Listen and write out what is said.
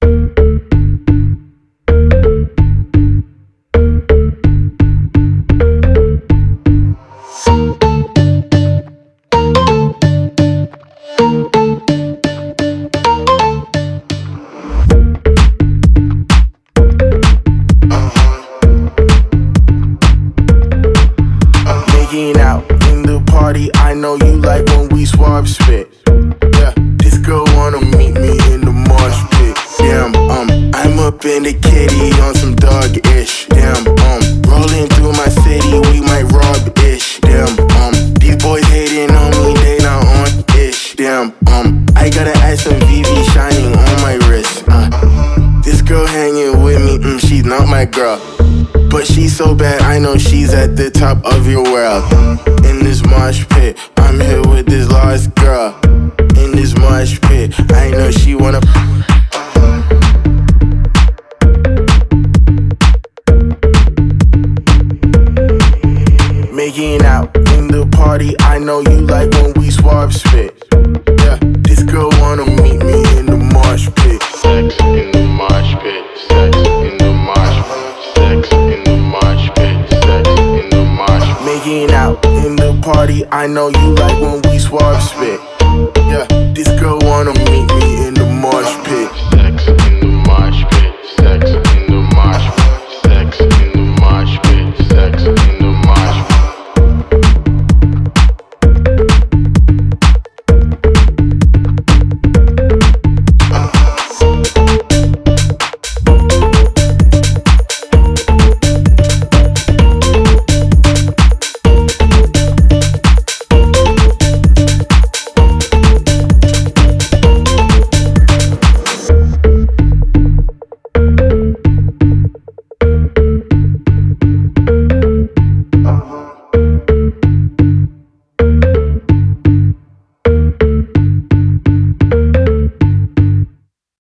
Out in the party, I know you like when we swap spit. Yeah, this girl wanna meet me in the mosh pit. Damn, I'm up in the kitty on some dog-ish. Damn, rolling through my city, we might rob-ish. Damn, these boys hating on me, they not on-ish. Damn, I gotta add some VV shining on my wrist. This girl hanging with me, she's not my girl. But she's so bad, I know she's at the top of your world. In this mosh pit, I'm here with this lost girl. In this mosh pit, I know she wanna. Making out in the party, I know you like when we swap spit. Yeah, this girl wanna meet me in the mosh pit. Sex in the mosh pit, sex in the mosh pit, sex in the mosh pit, sex in the mosh pit. Making out in the party, I know you like when we swap spit.